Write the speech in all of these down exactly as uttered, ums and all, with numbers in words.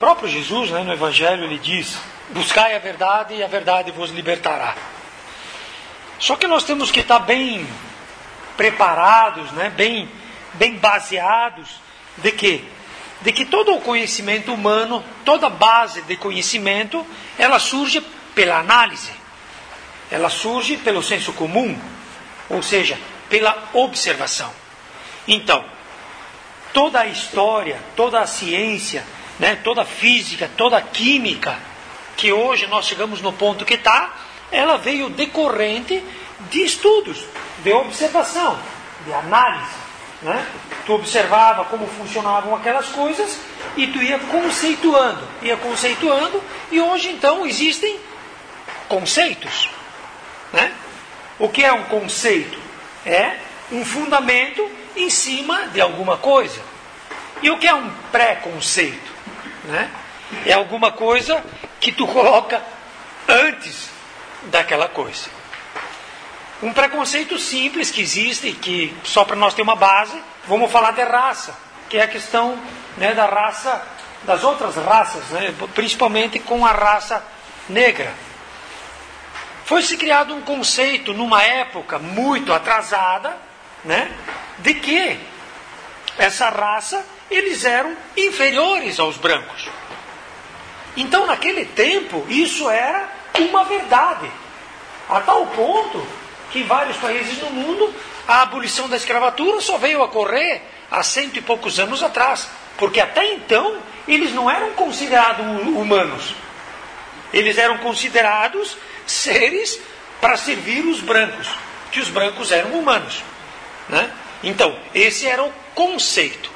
O próprio Jesus, né, no Evangelho, ele diz: buscai a verdade e a verdade vos libertará. Só que nós temos que estar bem preparados, né, bem, bem baseados de quê? De que todo o conhecimento humano, toda base de conhecimento, ela surge pela análise. Ela surge pelo senso comum, ou seja, pela observação. Então, toda a história, toda a ciência, né, toda a física, toda a química, que hoje nós chegamos no ponto que está, ela veio decorrente de estudos, de observação, de análise. Né? Tu observava como funcionavam aquelas coisas e tu ia conceituando, ia conceituando, e hoje então existem conceitos. Né? O que é um conceito? É um fundamento em cima de alguma coisa. E o que é um pré-conceito? Né? É alguma coisa que tu coloca antes daquela coisa. Um preconceito simples que existe, que só para nós ter uma base, vamos falar de raça, que é a questão, né, da raça, das outras raças, né, principalmente com a raça negra. Foi-se criado um conceito numa época muito atrasada, né, de que essa raça, eles eram inferiores aos brancos. Então, naquele tempo, isso era uma verdade. A tal ponto que em vários países do mundo, a abolição da escravatura só veio a ocorrer há cento e poucos anos atrás. Porque até então, eles não eram considerados humanos. Eles eram considerados seres para servir os brancos, que os brancos eram humanos. Né? Então, esse era o conceito.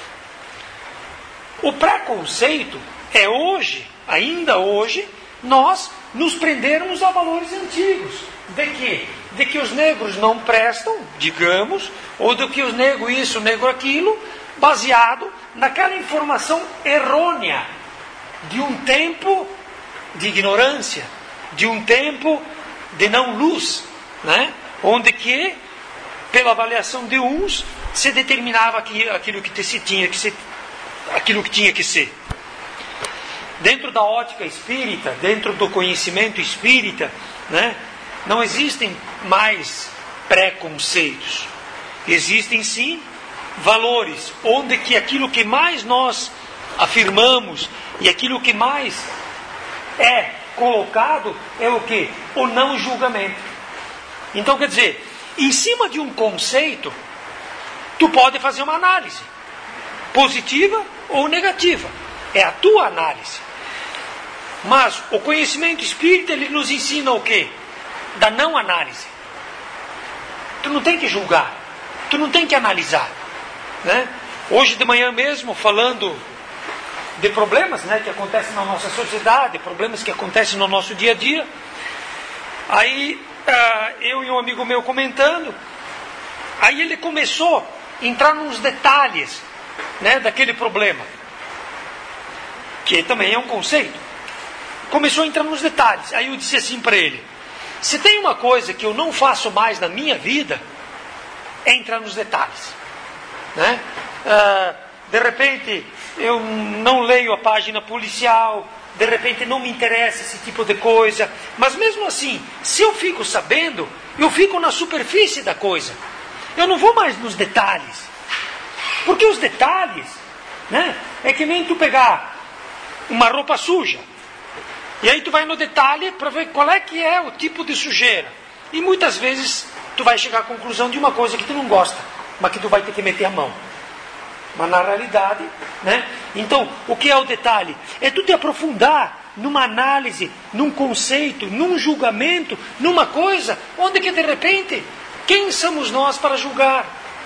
O preconceito é hoje, ainda hoje, nós nos prendermos a valores antigos. De quê? De que os negros não prestam, digamos, ou de que os negros isso, negro aquilo, baseado naquela informação errônea de um tempo de ignorância, de um tempo de não luz, né? Onde que, pela avaliação de uns, se determinava aquilo que se tinha que ser, aquilo que tinha que ser. Dentro da ótica espírita, dentro do conhecimento espírita, né, não existem mais preconceitos. Existem sim valores, onde que aquilo que mais nós afirmamos e aquilo que mais é colocado é o quê? O não julgamento. Então, quer dizer, em cima de um conceito, tu pode fazer uma análise, positiva ou negativa. É a tua análise. Mas o conhecimento espírita, ele nos ensina o quê? Da não análise. Tu não tem que julgar, tu não tem que analisar. Né? Hoje de manhã mesmo, falando de problemas, né, que acontecem na nossa sociedade, problemas que acontecem no nosso dia a dia, aí uh, eu e um amigo meu comentando, aí ele começou a entrar nos detalhes, né, daquele problema, que também é um conceito. Começou a entrar nos detalhes. Aí eu disse assim para ele: se tem uma coisa que eu não faço mais na minha vida, é entrar nos detalhes. Né? Uh, de repente, eu não leio a página policial, de repente não me interessa esse tipo de coisa, mas mesmo assim, se eu fico sabendo, eu fico na superfície da coisa. Eu não vou mais nos detalhes. Porque os detalhes, né, é que nem tu pegar uma roupa suja. E aí tu vai no detalhe para ver qual é que é o tipo de sujeira. E muitas vezes tu vai chegar à conclusão de uma coisa que tu não gosta, mas que tu vai ter que meter a mão. Mas na realidade, né? Então, o que é o detalhe? É tu te aprofundar numa análise, num conceito, num julgamento, numa coisa, onde que de repente, quem somos nós para julgar?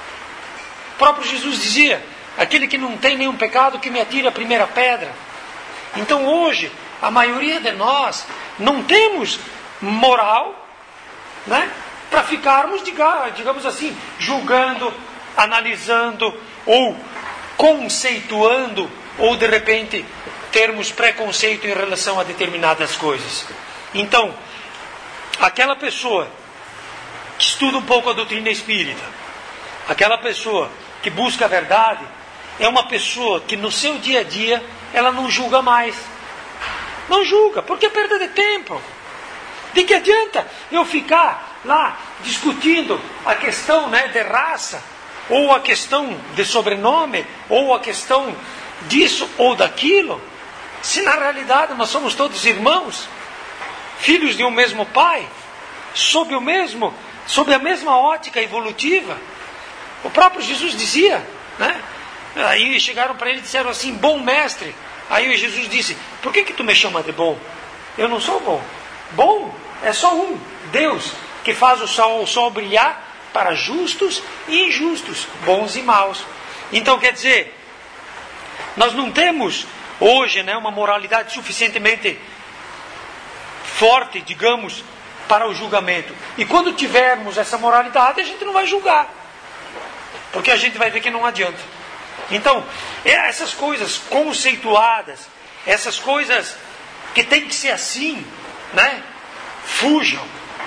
O próprio Jesus dizia: aquele que não tem nenhum pecado, que me atire a primeira pedra. Então hoje, a maioria de nós não temos moral, né, para ficarmos, digamos assim, julgando, analisando ou conceituando, ou de repente termos preconceito em relação a determinadas coisas. Então, aquela pessoa que estuda um pouco a doutrina espírita, aquela pessoa que busca a verdade, é uma pessoa que no seu dia a dia ela não julga mais. Não julga, porque é perda de tempo. De que adianta eu ficar lá discutindo a questão, né, de raça, ou a questão de sobrenome, ou a questão disso ou daquilo, se na realidade nós somos todos irmãos, filhos de um mesmo pai, sob o mesmo, sob a mesma ótica evolutiva. O próprio Jesus dizia, né? Aí chegaram para ele e disseram assim: bom mestre. Aí Jesus disse: por que que tu me chama de bom? Eu não sou bom. Bom é só um, Deus, que faz o sol, o sol brilhar para justos e injustos, bons e maus. Então quer dizer, nós não temos hoje, né, uma moralidade suficientemente forte, digamos, para o julgamento. E quando tivermos essa moralidade, a gente não vai julgar, porque a gente vai ver que não adianta. Então, essas coisas conceituadas, essas coisas que tem que ser assim, né? Fujam.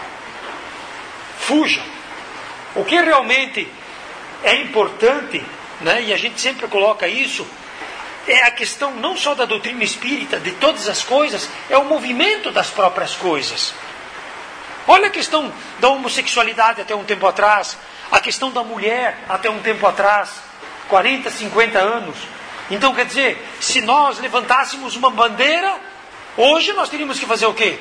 Fujam. O que realmente é importante, né? E a gente sempre coloca isso, é a questão não só da doutrina espírita, de todas as coisas, é o movimento das próprias coisas. Olha a questão da homossexualidade até um tempo atrás, a questão da mulher até um tempo atrás, quarenta, cinquenta anos. Então, quer dizer, se nós levantássemos uma bandeira, hoje nós teríamos que fazer o quê?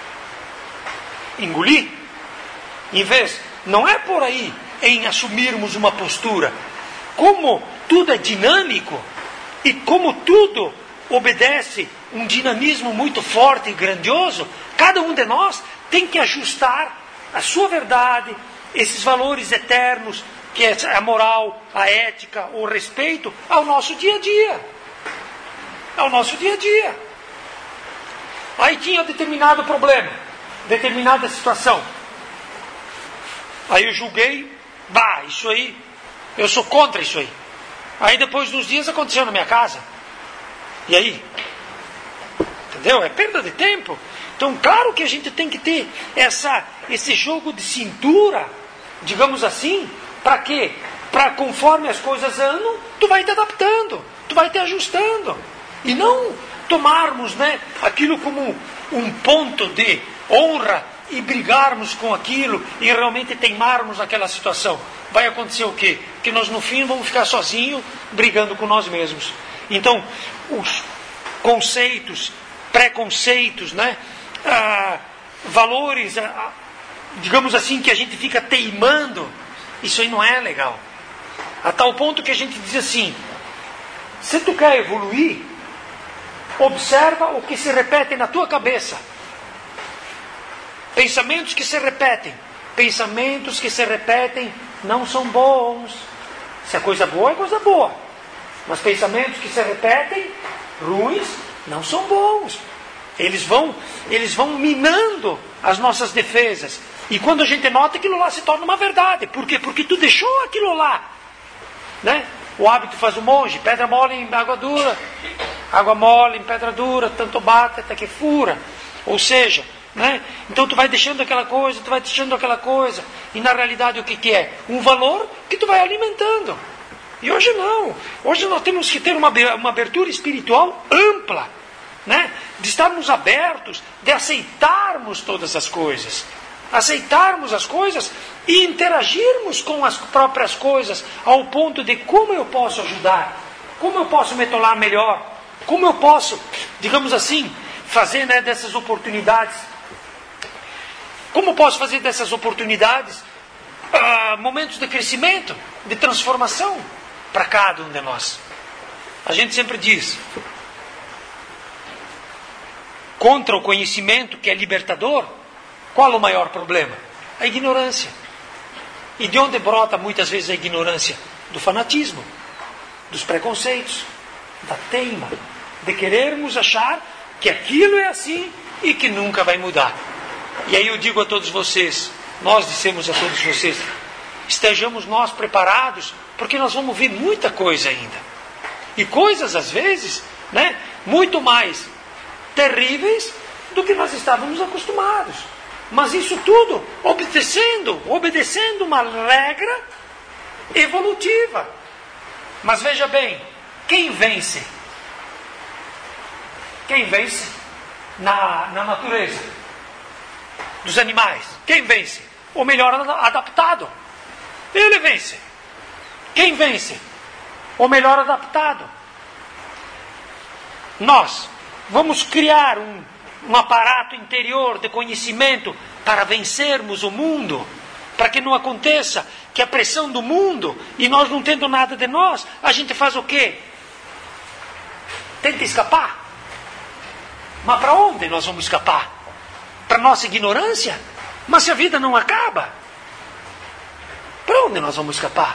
Engolir. Em vez, não é por aí em assumirmos uma postura. Como tudo é dinâmico, e como tudo obedece um dinamismo muito forte e grandioso, cada um de nós tem que ajustar a sua verdade, esses valores eternos, que é a moral, a ética, o respeito, ao nosso dia a dia. Ao nosso dia a dia. Aí tinha determinado problema, determinada situação. Aí eu julguei, bah, isso aí, eu sou contra isso aí. Aí depois de uns dias aconteceu na minha casa. E aí? Entendeu? É perda de tempo. Então, claro que a gente tem que ter essa, esse jogo de cintura, digamos assim, para quê? Para conforme as coisas andam, tu vai te adaptando, tu vai te ajustando. E não tomarmos, né, aquilo como um ponto de honra e brigarmos com aquilo e realmente teimarmos naquela situação. Vai acontecer o quê? Que nós no fim vamos ficar sozinhos brigando com nós mesmos. Então, os conceitos, preconceitos, né? Ah, valores, ah, digamos assim, que a gente fica teimando, isso aí não é legal. A tal ponto que a gente diz assim: se tu quer evoluir, observa o que se repete na tua cabeça. Pensamentos que se repetem. Pensamentos que se repetem não são bons. Se é coisa boa, é coisa boa. Mas pensamentos que se repetem, ruins, não são bons. Eles vão, eles vão minando as nossas defesas. E quando a gente nota, aquilo lá se torna uma verdade. Por quê? Porque tu deixou aquilo lá. Né? O hábito faz o monge. Pedra mole em água dura. Água mole em pedra dura. Tanto bate até que fura. Ou seja, né? Então tu vai deixando aquela coisa, tu vai deixando aquela coisa. E na realidade o que, que é? Um valor que tu vai alimentando. E hoje não. Hoje nós temos que ter uma, uma abertura espiritual ampla. Né? De estarmos abertos, de aceitarmos todas as coisas. Aceitarmos as coisas e interagirmos com as próprias coisas ao ponto de como eu posso ajudar, como eu posso me tornar melhor, como eu posso, digamos assim, fazer, né, dessas oportunidades, como eu posso fazer dessas oportunidades ah, momentos de crescimento, de transformação para cada um de nós. A gente sempre diz, contra o conhecimento que é libertador, qual o maior problema? A ignorância. E de onde brota muitas vezes a ignorância? Do fanatismo, dos preconceitos, da teima, de querermos achar que aquilo é assim e que nunca vai mudar. E aí eu digo a todos vocês, nós dissemos a todos vocês, estejamos nós preparados, porque nós vamos ver muita coisa ainda. E coisas, às vezes, né, muito mais terríveis do que nós estávamos acostumados. Mas isso tudo obedecendo, obedecendo uma regra evolutiva. Mas veja bem, quem vence? Quem vence na, na natureza dos animais? Quem vence? O melhor adaptado. Ele vence. Quem vence? O melhor adaptado. Nós vamos criar um, um aparato interior de conhecimento para vencermos o mundo, para que não aconteça que a pressão do mundo, e nós não tendo nada de nós, a gente faz o quê? Tenta escapar. Mas para onde nós vamos escapar? Para nossa ignorância? Mas se a vida não acaba, para onde nós vamos escapar?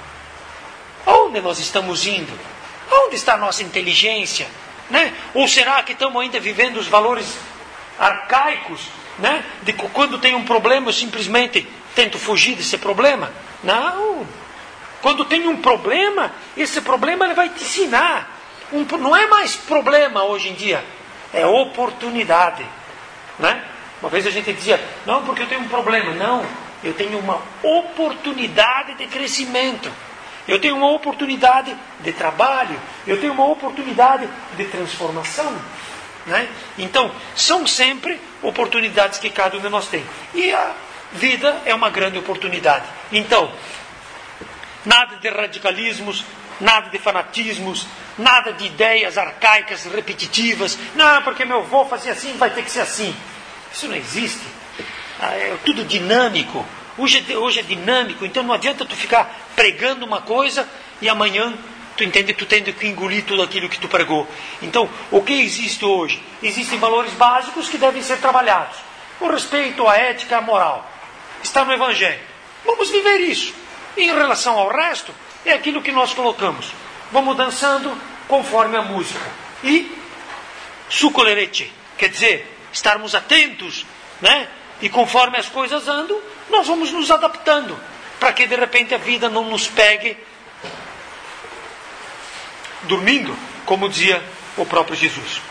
Onde nós estamos indo? Onde está a nossa inteligência? Né? Ou será que estamos ainda vivendo os valores arcaicos, né? De que quando tem um problema eu simplesmente tento fugir desse problema? Não. Quando tem um problema, esse problema ele vai te ensinar. Um, não é mais problema hoje em dia, é oportunidade, né? Uma vez a gente dizia, não, porque eu tenho um problema. Não, eu tenho uma oportunidade de crescimento. Eu tenho uma oportunidade de trabalho. Eu tenho uma oportunidade de transformação, né? Então, são sempre oportunidades que cada um de nós tem. E a vida é uma grande oportunidade. Então, nada de radicalismos, nada de fanatismos, nada de ideias arcaicas, repetitivas. Não, porque meu avô fazia assim, vai ter que ser assim. Isso não existe. É tudo dinâmico. Hoje é, hoje é dinâmico, então não adianta tu ficar pregando uma coisa e amanhã tu entende, tu tendo que engolir tudo aquilo que tu pregou. Então, o que existe hoje? Existem valores básicos que devem ser trabalhados. O respeito, a ética, a moral. Está no Evangelho. Vamos viver isso. E em relação ao resto, é aquilo que nós colocamos. Vamos dançando conforme a música. E sucolerete, quer dizer, estarmos atentos, né? E conforme as coisas andam, nós vamos nos adaptando, para que de repente a vida não nos pegue dormindo, como dizia o próprio Jesus.